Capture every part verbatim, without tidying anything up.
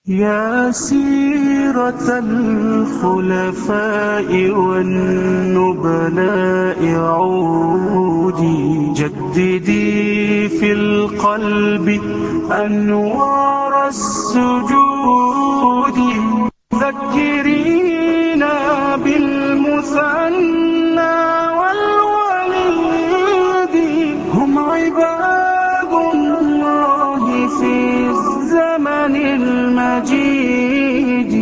يا سيرة الخلفاء والنبلاء عودي جددي في القلب أنوار السجود ذكرينا بالمثنى والوليد هم عباد الله في الزمن المجيد.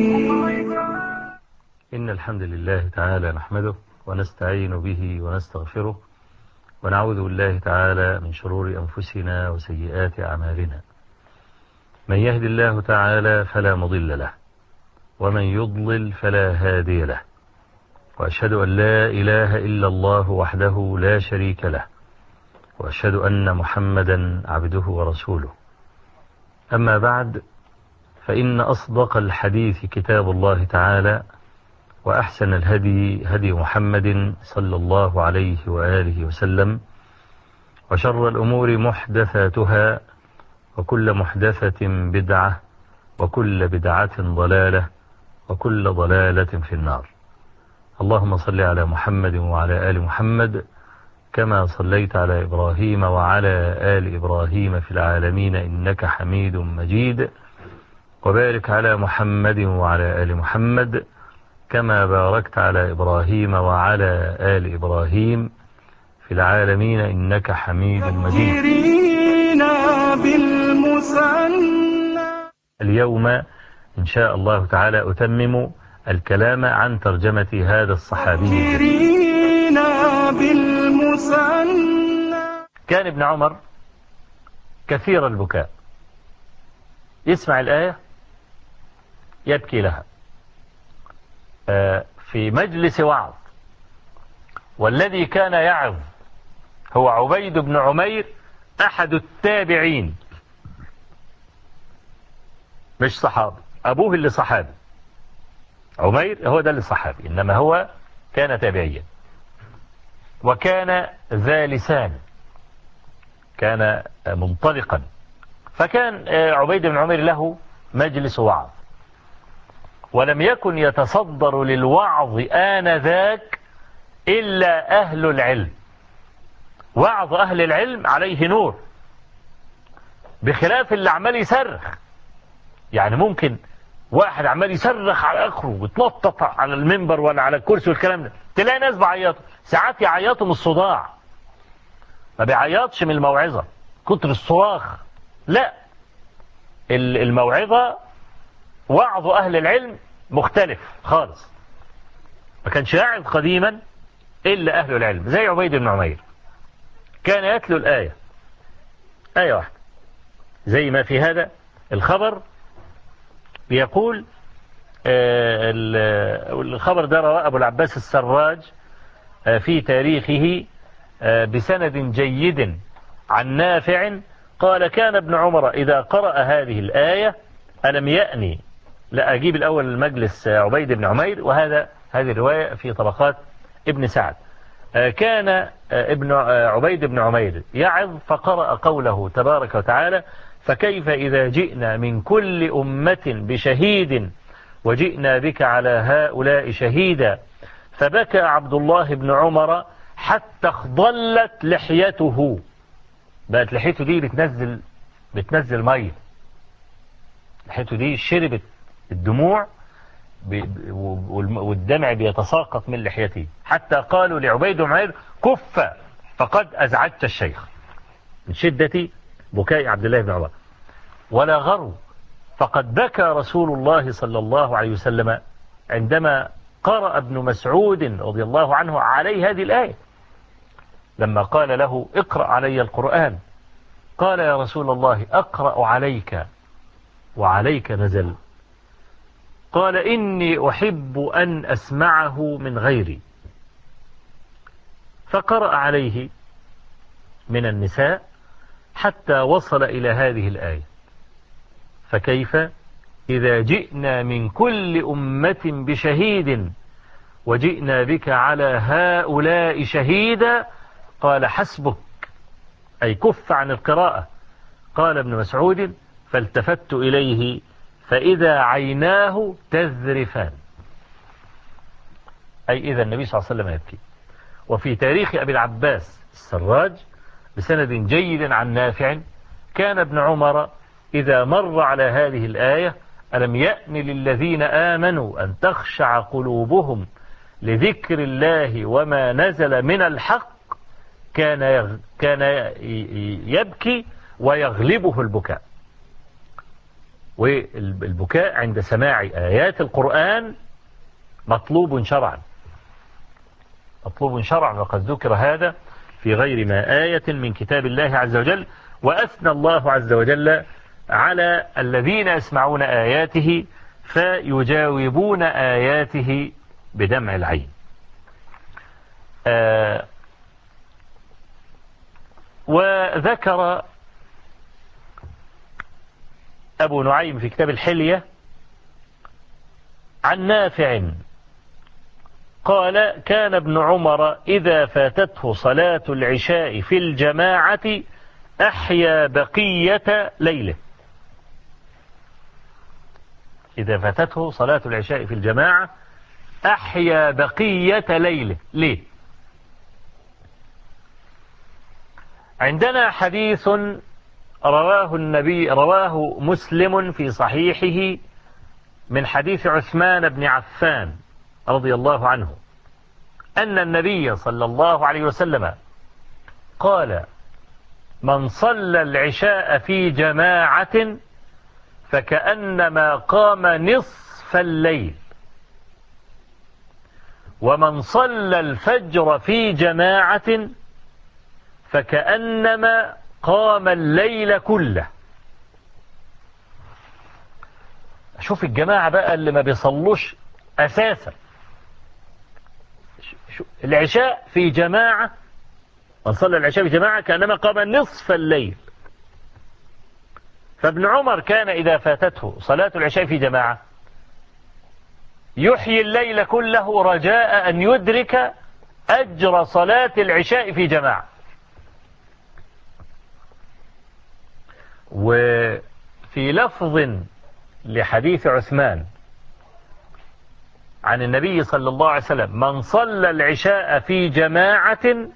إن الحمد لله تعالى نحمده ونستعين به ونستغفره ونعوذ بالله تعالى من شرور أنفسنا وسيئات أعمالنا. من يهد الله تعالى فلا مضل له ومن يضلل فلا هادي له، وأشهد أن لا إله إلا الله وحده لا شريك له، وأشهد أن محمدا عبده ورسوله. أما بعد، فإن أصدق الحديث كتاب الله تعالى، وأحسن الهدي هدي محمد صلى الله عليه وآله وسلم، وشر الأمور محدثاتها، وكل محدثة بدعة، وكل بدعة ضلالة، وكل ضلالة في النار. اللهم صل على محمد وعلى آل محمد كما صليت على إبراهيم وعلى آل إبراهيم في العالمين إنك حميد مجيد، وبارك على محمد وعلى آل محمد كما باركت على إبراهيم وعلى آل إبراهيم في العالمين إنك حميد مجيد. اليوم إن شاء الله تعالى أتمم الكلام عن ترجمة هذا الصحابي الجليل. كان ابن عمر كثير البكاء، يسمع الآية يبكي لها في مجلس وعظ، والذي كان يعظ هو عبيد بن عمير أحد التابعين، مش صحابي. أبوه اللي صحابي، عمير هو ده اللي صحابي، إنما هو كان تابعيا، وكان ذا لسان، كان منطلقا. فكان عبيد بن عمير له مجلس وعظ، ولم يكن يتصدر للوعظ آنذاك إلا أهل العلم. وعظ أهل العلم عليه نور، بخلاف اللي عمال يصرخ. يعني ممكن واحد عمال يصرخ على آخره ويتنطط على المنبر ولا على الكرسي والكلام ده، تلاقي ناس بعيطوا، ساعات يعيطوا من الصداع، ما بيعيطش من الموعظة كتر الصراخ، لا، الموعظة وعظ أهل العلم مختلف خالص. ما كانش يعظ قديما إلا أهل العلم، زي عبيد بن عمير كان يتلو الآية آية واحدة، زي ما في هذا الخبر بيقول. آه الخبر ده رواه أبو العباس السراج آه في تاريخه آه بسند جيد عن نافع قال: كان ابن عمر إذا قرأ هذه الآية ألم يأني. لا، أجيب الأول المجلس عبيد بن عمير، وهذا هذه الرواية في طبقات ابن سعد. كان ابن عبيد بن عمير يعظ فقرأ قوله تبارك وتعالى: فكيف إذا جئنا من كل أمة بشهيد وجئنا بك على هؤلاء شهيدا. فبكى عبد الله بن عمر حتى اخضلت لحيته، بقت لحيته دي بتنزل بتنزل مية، لحيته دي شربت الدموع والدمع بيتساقط من لحيته، حتى قالوا لعبيد بن عمير: كف فقد أزعجت الشيخ، من شدة بكاء عبد الله بن عمر. ولا غرو، فقد بكى رسول الله صلى الله عليه وسلم عندما قرأ ابن مسعود رضي الله عنه عليه هذه الآية، لما قال له: اقرأ علي القرآن. قال: يا رسول الله أقرأ عليك وعليك نزل. قال: إني أحب أن أسمعه من غيري. فقرأ عليه من النساء حتى وصل إلى هذه الآية: فكيف إذا جئنا من كل أمة بشهيد وجئنا بك على هؤلاء شهيدا. قال: حسبك، أي كف عن القراءة. قال ابن مسعود: فالتفت إليه فإذا عيناه تذرفان، أي إذا النبي صلى الله عليه وسلم يبكي. وفي تاريخ أبي العباس السراج بسند جيد عن نافع كان ابن عمر إذا مر على هذه الآية ألم يأن للذين آمنوا أن تخشع قلوبهم لذكر الله وما نزل من الحق كان كان يبكي ويغلبه البكاء. والبكاء عند سماع آيات القرآن مطلوب شرعا، مطلوب شرعا، وقد ذكر هذا في غير ما آية من كتاب الله عز وجل. وأثنى الله عز وجل على الذين يسمعون آياته فيجاوبون آياته بدمع العين. آه وذكر أبو نعيم في كتاب الحلية عن نافع قال كان ابن عمر إذا فاتته صلاة العشاء في الجماعة أحيا بقية ليله. إذا فاتته صلاة العشاء في الجماعة أحيا بقية ليله. ليه؟ عندنا حديث رواه النبي رواه مسلم في صحيحه من حديث عثمان بن عفان رضي الله عنه أن النبي صلى الله عليه وسلم قال من صلى العشاء في جماعة فكأنما قام نصف الليل، ومن صلى الفجر في جماعة فكأنما قام الليل كله. شوف الجماعة بقى اللي ما بيصلوش أساسا، العشاء في جماعة، من صلى العشاء في جماعة كأنما قام نصف الليل. فابن عمر كان إذا فاتته صلاة العشاء في جماعة يحيي الليل كله رجاء أن يدرك أجر صلاة العشاء في جماعة. وفي لفظ لحديث عثمان عن النبي صلى الله عليه وسلم من صلى العشاء في جماعة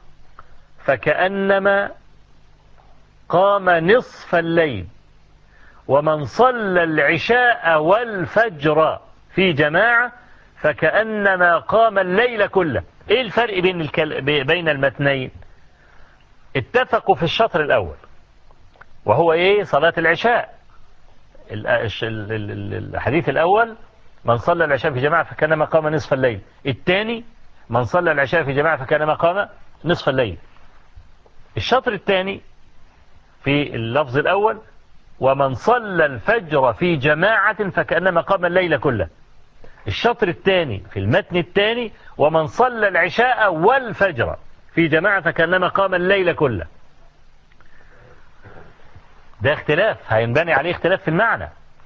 فكأنما قام نصف الليل، ومن صلى العشاء والفجر في جماعة فكأنما قام الليل كله. ايه الفرق بين الكل... بين المتنين؟ اتفقوا في الشطر الأول وهو ايه؟ صلاة العشاء. الحديث الأول من صلى العشاء في جماعة فكأنما قام نصف الليل، الثاني من صلى العشاء في جماعة فكأنما قام نصف الليل. الشطر الثاني في اللفظ الأول ومن صلى الفجر في جماعة فكأنما قام الليل كله. الشطر الثاني في المتن الثاني ومن صلى العشاء والفجر في جماعة فكأنما قام الليل كله. ده اختلاف هينبني عليه اختلاف في المعنى.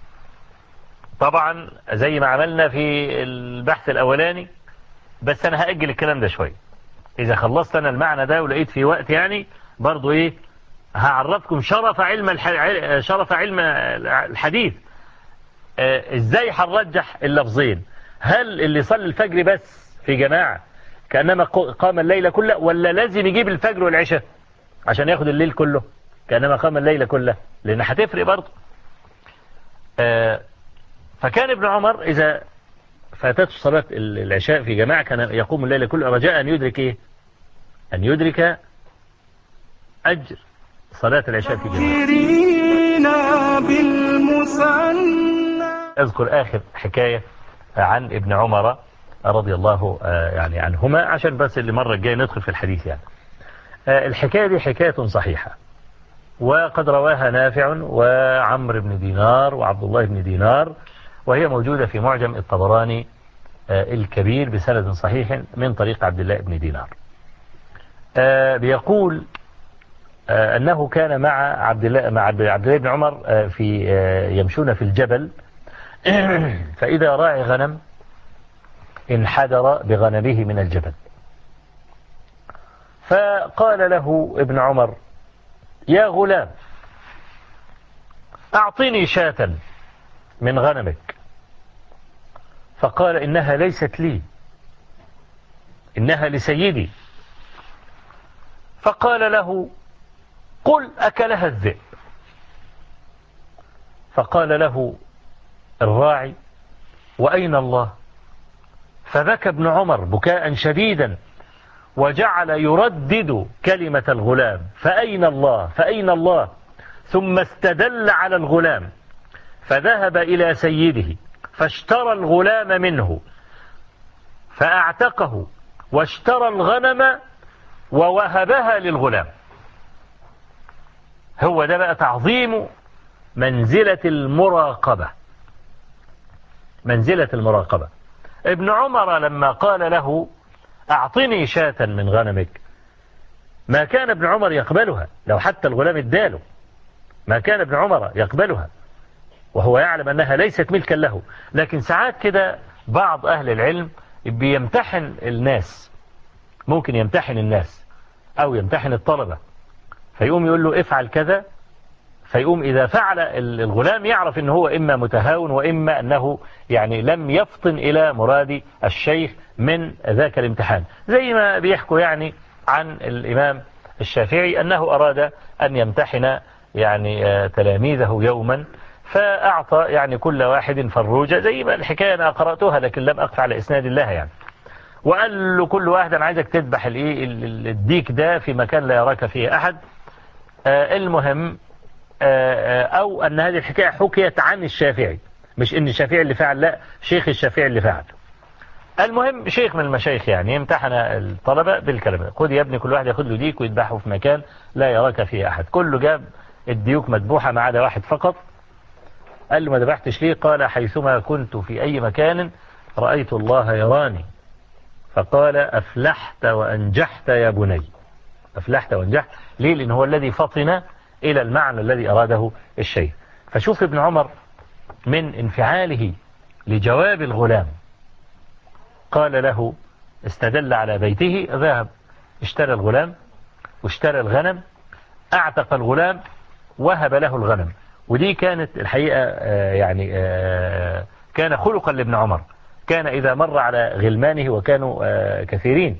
طبعا زي ما عملنا في البحث الأولاني، بس أنا هأجل الكلام ده شوية. إذا خلصت أنا المعنى ده ولقيت في وقت يعني برضو إيه هعرفكم شرف علم الح... شرف علم الحديث. آه إزاي هنرجح اللفظين؟ هل اللي صلى الفجر بس في جماعة كأنما قام الليل كله، ولا لازم يجيب الفجر والعشاء عشان ياخد الليل كله كأنما قام الليل كله؟ لأن هتفرق برضو. آه فكان ابن عمر إذا فاتته صلاة العشاء في جماعة كان يقوم الليل كله رجاء أن يدرك إيه؟ أن يدرك أجر صلاة العشاء في جماعة. أذكر آخر حكاية عن ابن عمر رضي الله يعني عنهما عشان بس اللي مرة الجاية ندخل في الحديث يعني. الحكاية دي حكاية صحيحة، وقد رواها نافع وعمر بن دينار وعبد الله بن دينار، وهي موجودة في معجم الطبراني الكبير بسند صحيح من طريق عبد الله بن دينار. بيقول أنه كان مع عبد الله مع عبد الله بن عمر في يمشون في الجبل، فإذا راعي غنم انحدر بغنمه من الجبل، فقال له ابن عمر يا غلام أعطني شاة من غنمك. فقال إنها ليست لي، إنها لسيدي. فقال له قل أكلها الذئب. فقال له الراعي وأين الله؟ فبكى ابن عمر بكاء شديدا وجعل يردد كلمة الغلام فأين الله فأين الله، ثم استدل على الغلام فذهب إلى سيده فاشترى الغلام منه فأعتقه واشترى الغنم ووهبها للغلام. هو ده بقى تعظيم منزلة المراقبة، منزلة المراقبة. ابن عمر لما قال له أعطني شاة من غنمك، ما كان ابن عمر يقبلها لو حتى الغلام اداله، ما كان ابن عمر يقبلها وهو يعلم أنها ليست ملكا له. لكن ساعات كده بعض أهل العلم بيمتحن الناس، ممكن يمتحن الناس أو يمتحن الطلبة، فيقوم يقول له افعل كذا، فيقوم إذا فعل الغلام يعرف أنه هو إما متهاون وإما أنه يعني لم يفطن إلى مراد الشيخ من ذاك الامتحان. زي ما بيحكوا يعني عن الإمام الشافعي أنه أراد أن يمتحن يعني تلاميذه يوما، فأعطى يعني كل واحد فروجة، زي ما الحكاية أنا قرأتها لكن لم أقف على إسناد الله يعني، وقال له كل واحد أنا عايزك تذبح الديك ده في مكان لا يراك فيه أحد. آه المهم آه أو أن هذه الحكاية حكيت عن الشافعي، مش إن الشافعي اللي فعل، لا، شيخ الشافعي اللي فعل. المهم شيخ من المشايخ يعني امتحن الطلبة بالكلام، خد يا ابني كل واحد ياخد له ديك ويذبحه في مكان لا يراك فيه أحد. كله جاب الديوك مذبوحة ما عدا واحد فقط. قال له ما ذبحتش ليه؟ قال حيثما كنت في أي مكان رأيت الله يراني. فقال أفلحت وأنجحت يا بني، أفلحت وأنجحت. ليه؟ لأن هو الذي فطن إلى المعنى الذي أراده الشيخ. فشوف ابن عمر من انفعاله لجواب الغلام، قال له استدل على بيته، ذهب اشترى الغلام واشترى الغنم، أعتق الغلام وهب له الغنم. ودي كانت الحقيقة يعني كان خلقا لابن عمر، كان إذا مر على غلمانه وكانوا كثيرين،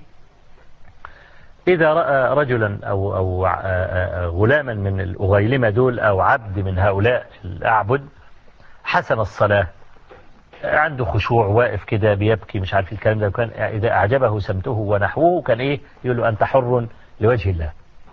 إذا رأى رجلا أو, أو غلاما من الأغيلمة دول أو عبد من هؤلاء الأعبد حسن الصلاة، عنده خشوع، واقف كده بيبكي، مش عارف الكلام ده، كان إذا أعجبه سمته ونحوه كان إيه يقول له أنت حر لوجه الله.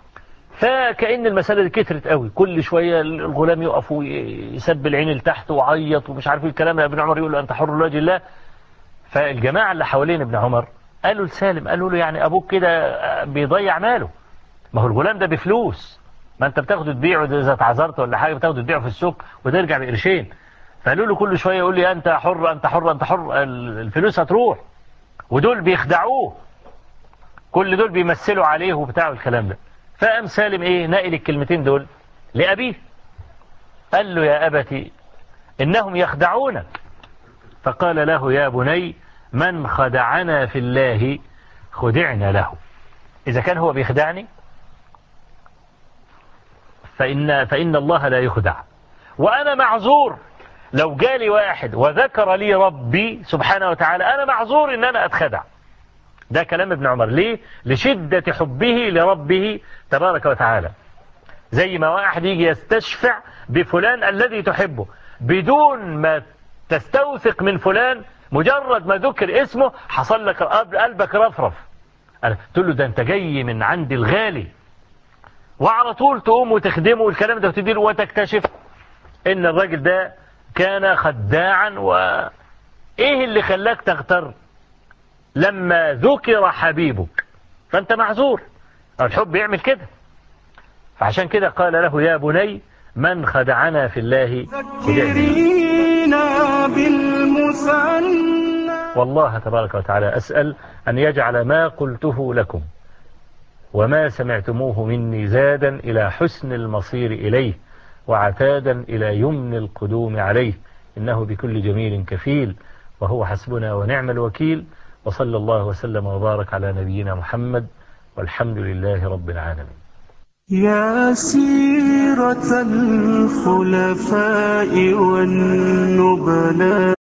فكأن المسألة دي كترت قوي، كل شوية الغلام يقف ويسب العين لتحت وعيط ومش عارف الكلام ده، ابن عمر يقول له أنت حر لوجه الله. فالجماعة اللي حوالين ابن عمر قالوا لسالم، قالوا له يعني أبوك كده بيضيع ماله، ما هو الغلام ده بفلوس، ما أنت بتاخده تبيعه إذا اتعذرت ولا حاجة بتاخده تبيعه في السوق وترجع بقرشين. فقالوا له كل شوية يقول لي أنت حر أنت حر أنت حر، الفلوس هتروح، ودول بيخدعوه، كل دول بيمثلوا عليه وبتاعه الكلام ده. فقام سالم إيه نقل الكلمتين دول لأبيه، قال له يا أبتي إنهم يخدعونك. فقال له يا بني من خدعنا في الله خدعنا له. إذا كان هو بيخدعني فإن, فإن الله لا يخدع، وأنا معذور. لو جالي واحد وذكر لي ربي سبحانه وتعالى أنا معذور إن أنا أتخدع. ده كلام ابن عمر. ليه؟ لشدة حبه لربه تبارك وتعالى. زي ما واحد يجي يستشفع بفلان الذي تحبه بدون ما تستوثق من فلان، مجرد ما ذكر اسمه حصل لك قلبك رفرف، تقول له ده انت جاي من عند الغالي، وعلى طول تقوم وتخدمه والكلام ده وتديله، وتكتشف ان الراجل ده كان خداعا. وايه اللي خلاك تغتر؟ لما ذكر حبيبك فانت معذور، الحب يعمل كده. فعشان كده قال له يا بني من خدعنا في الله خدعنا. والله تبارك وتعالى أسأل أن يجعل ما قلته لكم وما سمعتموه مني زادا إلى حسن المصير إليه وعتادا إلى يمن القدوم عليه، إنه بكل جميل كفيل وهو حسبنا ونعم الوكيل. وصلى الله وسلم وبارك على نبينا محمد والحمد لله رب العالمين. يا سيرة الخلفاء والنور النبلاء.